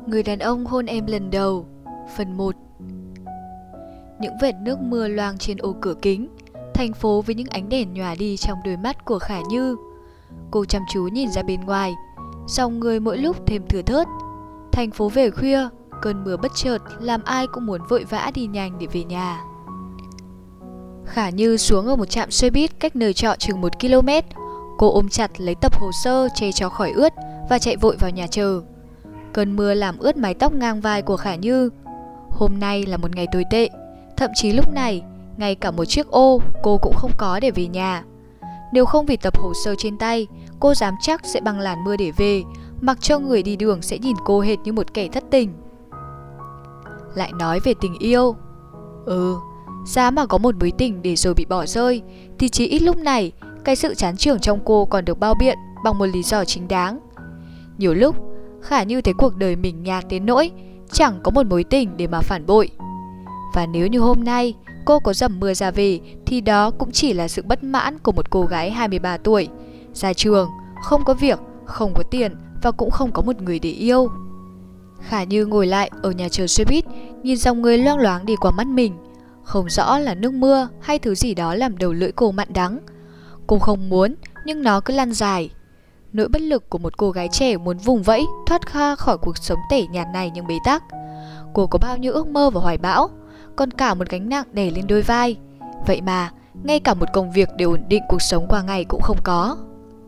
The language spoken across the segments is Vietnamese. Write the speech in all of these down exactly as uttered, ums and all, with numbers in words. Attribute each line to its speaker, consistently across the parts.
Speaker 1: Người đàn ông hôn em lần đầu. Phần một. Những vệt nước mưa loang trên ô cửa kính, thành phố với những ánh đèn nhòa đi trong đôi mắt của Khả Như. Cô chăm chú nhìn ra bên ngoài, dòng người mỗi lúc thêm thưa thớt. Thành phố về khuya, cơn mưa bất chợt làm ai cũng muốn vội vã đi nhanh để về nhà. Khả Như xuống ở một trạm xe buýt cách nơi trọ chừng một ki lô mét. Cô ôm chặt lấy tập hồ sơ che cho khỏi ướt và chạy vội vào nhà chờ. Cơn mưa làm ướt mái tóc ngang vai của Khả Như. Hôm nay là một ngày tồi tệ. Thậm chí lúc này, ngay cả một chiếc ô cô cũng không có để về nhà. Nếu không vì tập hồ sơ trên tay, cô dám chắc sẽ băng làn mưa để về, mặc cho người đi đường sẽ nhìn cô hệt như một kẻ thất tình. Lại nói về tình yêu. Ừ, giá mà có một mối tình để rồi bị bỏ rơi, thì chỉ ít lúc này, cái sự chán chường trong cô còn được bao biện bằng một lý do chính đáng. Nhiều lúc, Khả Như thấy cuộc đời mình nhạt đến nỗi chẳng có một mối tình để mà phản bội. Và nếu như hôm nay cô có dầm mưa ra về, thì đó cũng chỉ là sự bất mãn của một cô gái hai mươi ba tuổi, ra trường, không có việc, không có tiền và cũng không có một người để yêu. Khả Như ngồi lại ở nhà chờ xe buýt, nhìn dòng người loang loáng đi qua mắt mình. Không rõ là nước mưa hay thứ gì đó làm đầu lưỡi cô mặn đắng. Cô không muốn, nhưng nó cứ lăn dài. Nỗi bất lực của một cô gái trẻ muốn vùng vẫy, thoát ra khỏi cuộc sống tẻ nhạt này nhưng bế tắc. Cô có bao nhiêu ước mơ và hoài bão, còn cả một gánh nặng đè lên đôi vai. Vậy mà, ngay cả một công việc để ổn định cuộc sống qua ngày cũng không có.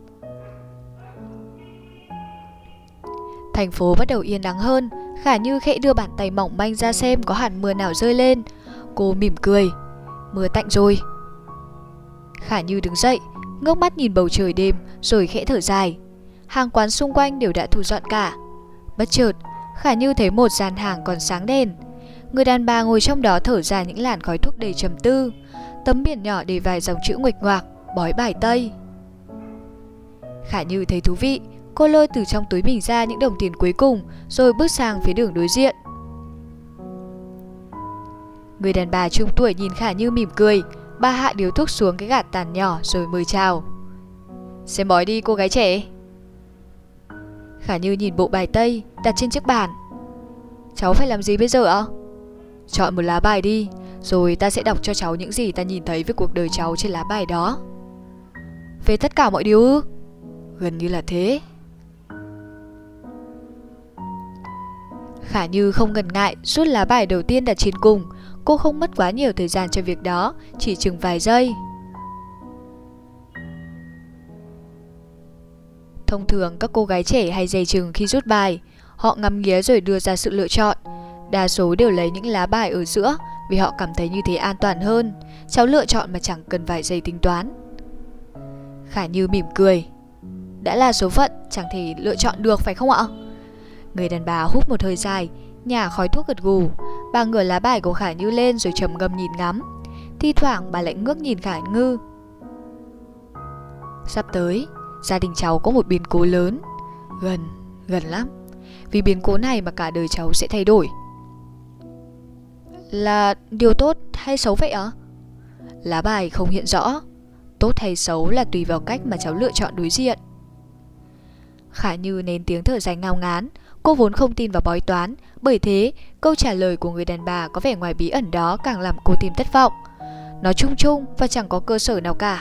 Speaker 1: Thành phố bắt đầu yên ắng hơn. Khả Như khẽ đưa bàn tay mỏng manh ra xem có hạt mưa nào rơi lên. Cô mỉm cười. Mưa tạnh rồi. Khả Như đứng dậy, ngước mắt nhìn bầu trời đêm rồi khẽ thở dài. Hàng quán xung quanh đều đã thu dọn cả. Bất chợt, Khả Như thấy một gian hàng còn sáng đèn. Người đàn bà ngồi trong đó thở ra những làn khói thuốc đầy trầm tư. Tấm biển nhỏ để vài dòng chữ nguệch ngoạc: Bói bài Tây. Khả Như thấy thú vị. Cô lôi từ trong túi mình ra những đồng tiền cuối cùng rồi bước sang phía đường đối diện. Người đàn bà trung tuổi nhìn Khả Như mỉm cười. Bà hạ điếu thuốc xuống cái gạt tàn nhỏ rồi mời chào. Xem bói đi cô gái trẻ. Khả Như nhìn bộ bài tây đặt trên chiếc bàn. Cháu phải làm gì bây giờ ạ? Chọn một lá bài đi, rồi ta sẽ đọc cho cháu những gì ta nhìn thấy về cuộc đời cháu trên lá bài đó. Về tất cả mọi điều ư? Gần như là thế. Khả Như không ngần ngại rút lá bài đầu tiên đặt trên cùng. Cô không mất quá nhiều thời gian cho việc đó, chỉ chừng vài giây. Thông thường các cô gái trẻ hay dè chừng khi rút bài. Họ ngắm nghía rồi đưa ra sự lựa chọn. Đa số đều lấy những lá bài ở giữa vì họ cảm thấy như thế an toàn hơn. Cháu lựa chọn mà chẳng cần vài giây tính toán. Khả Như mỉm cười. Đã là số phận, chẳng thể lựa chọn được phải không ạ? Người đàn bà hút một hơi dài, nhả khói thuốc gật gù. Bà ngửa lá bài của Khả Như lên rồi trầm ngâm nhìn ngắm. Thi thoảng bà lại ngước nhìn Khả Như. Sắp tới, gia đình cháu có một biến cố lớn. Gần, gần lắm. Vì biến cố này mà cả đời cháu sẽ thay đổi. Là điều tốt hay xấu vậy ạ? Lá bài không hiện rõ. Tốt hay xấu là tùy vào cách mà cháu lựa chọn đối diện. Khả Như nén tiếng thở dài ngao ngán. Cô vốn không tin vào bói toán, bởi thế câu trả lời của người đàn bà có vẻ ngoài bí ẩn đó càng làm cô thêm thất vọng. Nó chung chung và chẳng có cơ sở nào cả.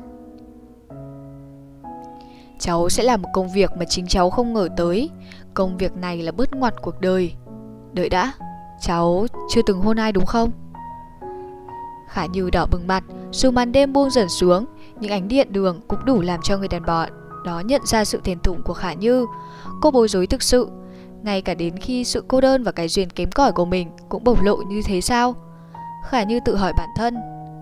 Speaker 1: Cháu sẽ làm một công việc mà chính cháu không ngờ tới. Công việc này là bước ngoặt cuộc đời. Đợi đã, cháu chưa từng hôn ai đúng không? Khả Như đỏ bừng mặt. Dù màn đêm buông dần xuống, những ánh điện đường cũng đủ làm cho người đàn bà đó nhận ra sự thèm thuồng của Khả Như. Cô bối rối thực sự. Ngay cả đến khi sự cô đơn và cái duyên kém cỏi của mình cũng bộc lộ như thế sao? Khả Như tự hỏi bản thân.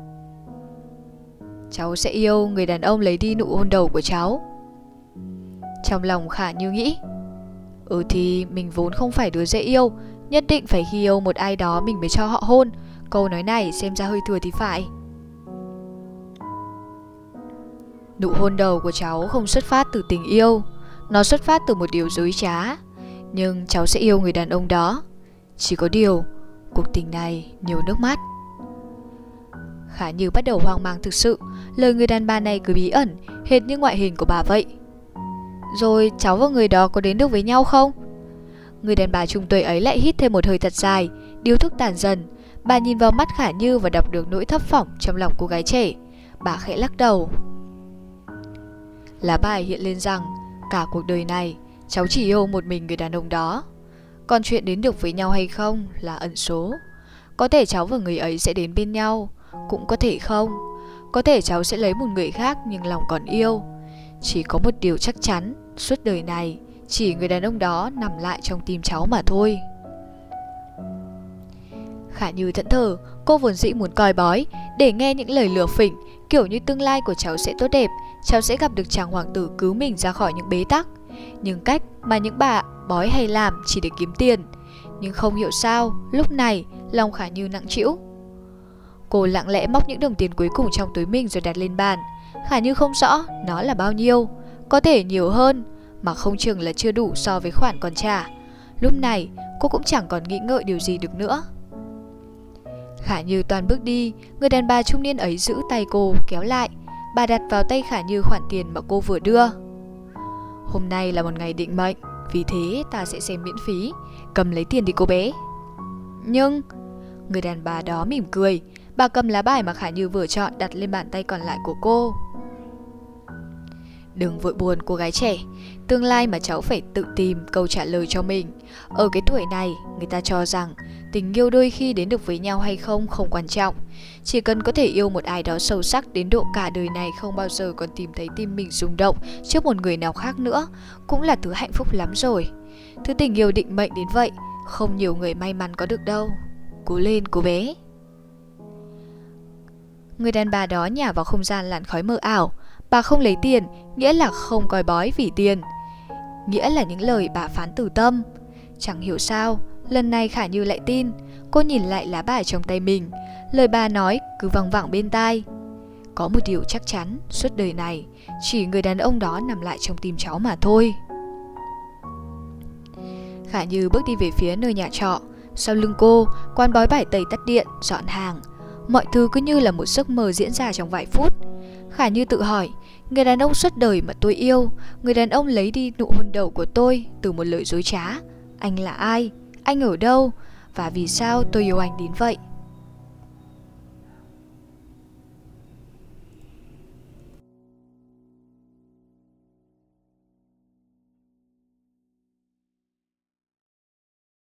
Speaker 1: Cháu sẽ yêu người đàn ông lấy đi nụ hôn đầu của cháu. Trong lòng Khả Như nghĩ. Ừ thì mình vốn không phải đứa dễ yêu, nhất định phải khi yêu một ai đó mình mới cho họ hôn. Câu nói này xem ra hơi thừa thì phải. Nụ hôn đầu của cháu không xuất phát từ tình yêu. Nó xuất phát từ một điều dối trá. Nhưng cháu sẽ yêu người đàn ông đó. Chỉ có điều, cuộc tình này nhiều nước mắt. Khả Như bắt đầu hoang mang thực sự. Lời người đàn bà này cứ bí ẩn, hệt như ngoại hình của bà vậy. Rồi cháu và người đó có đến được với nhau không? Người đàn bà trung tuổi ấy lại hít thêm một hơi thật dài, điếu thuốc tàn dần. Bà nhìn vào mắt Khả Như và đọc được nỗi thấp thỏm trong lòng cô gái trẻ. Bà khẽ lắc đầu. Lá bài hiện lên rằng cả cuộc đời này cháu chỉ yêu một mình người đàn ông đó. Còn chuyện đến được với nhau hay không là ẩn số. Có thể cháu và người ấy sẽ đến bên nhau, cũng có thể không. Có thể cháu sẽ lấy một người khác nhưng lòng còn yêu. Chỉ có một điều chắc chắn, suốt đời này chỉ người đàn ông đó nằm lại trong tim cháu mà thôi. Khả Như thẫn thờ. Cô vốn dĩ muốn coi bói để nghe những lời lừa phỉnh, kiểu như tương lai của cháu sẽ tốt đẹp, cháu sẽ gặp được chàng hoàng tử cứu mình ra khỏi những bế tắc. Nhưng cách mà những bà bói hay làm chỉ để kiếm tiền. Nhưng không hiểu sao, lúc này lòng Khả Như nặng trĩu. Cô lặng lẽ móc những đồng tiền cuối cùng trong túi mình rồi đặt lên bàn. Khả Như không rõ nó là bao nhiêu, có thể nhiều hơn, mà không chừng là chưa đủ so với khoản còn trả. Lúc này cô cũng chẳng còn nghĩ ngợi điều gì được nữa. Khả Như toàn bước đi. Người đàn bà trung niên ấy giữ tay cô kéo lại. Bà đặt vào tay Khả Như khoản tiền mà cô vừa đưa. Hôm nay là một ngày định mệnh, vì thế ta sẽ xem miễn phí. Cầm lấy tiền đi cô bé. Nhưng người đàn bà đó mỉm cười. Bà cầm lá bài mà Khả Như vừa chọn đặt lên bàn tay còn lại của cô. Đừng vội buồn cô gái trẻ. Tương lai mà cháu phải tự tìm câu trả lời cho mình. Ở cái tuổi này, người ta cho rằng tình yêu đôi khi đến được với nhau hay không không quan trọng. Chỉ cần có thể yêu một ai đó sâu sắc đến độ cả đời này không bao giờ còn tìm thấy tim mình rung động trước một người nào khác nữa, cũng là thứ hạnh phúc lắm rồi. Thứ tình yêu định mệnh đến vậy, không nhiều người may mắn có được đâu. Cố lên cô bé. Người đàn bà đó nhả vào không gian làn khói mờ ảo. Bà không lấy tiền, nghĩa là không coi bói vì tiền, nghĩa là những lời bà phán từ tâm. Chẳng hiểu sao, lần này Khả Như lại tin. Cô nhìn lại lá bài trong tay mình. Lời bà nói cứ văng vẳng bên tai. Có một điều chắc chắn, suốt đời này chỉ người đàn ông đó nằm lại trong tim cháu mà thôi. Khả Như bước đi về phía nơi nhà trọ. Sau lưng cô, quán bói bài tẩy tắt điện, dọn hàng. Mọi thứ cứ như là một giấc mơ diễn ra trong vài phút. Khả Như tự hỏi, người đàn ông suốt đời mà tôi yêu, người đàn ông lấy đi nụ hôn đầu của tôi từ một lời dối trá, anh là ai? Anh ở đâu? Và vì sao tôi yêu anh đến vậy?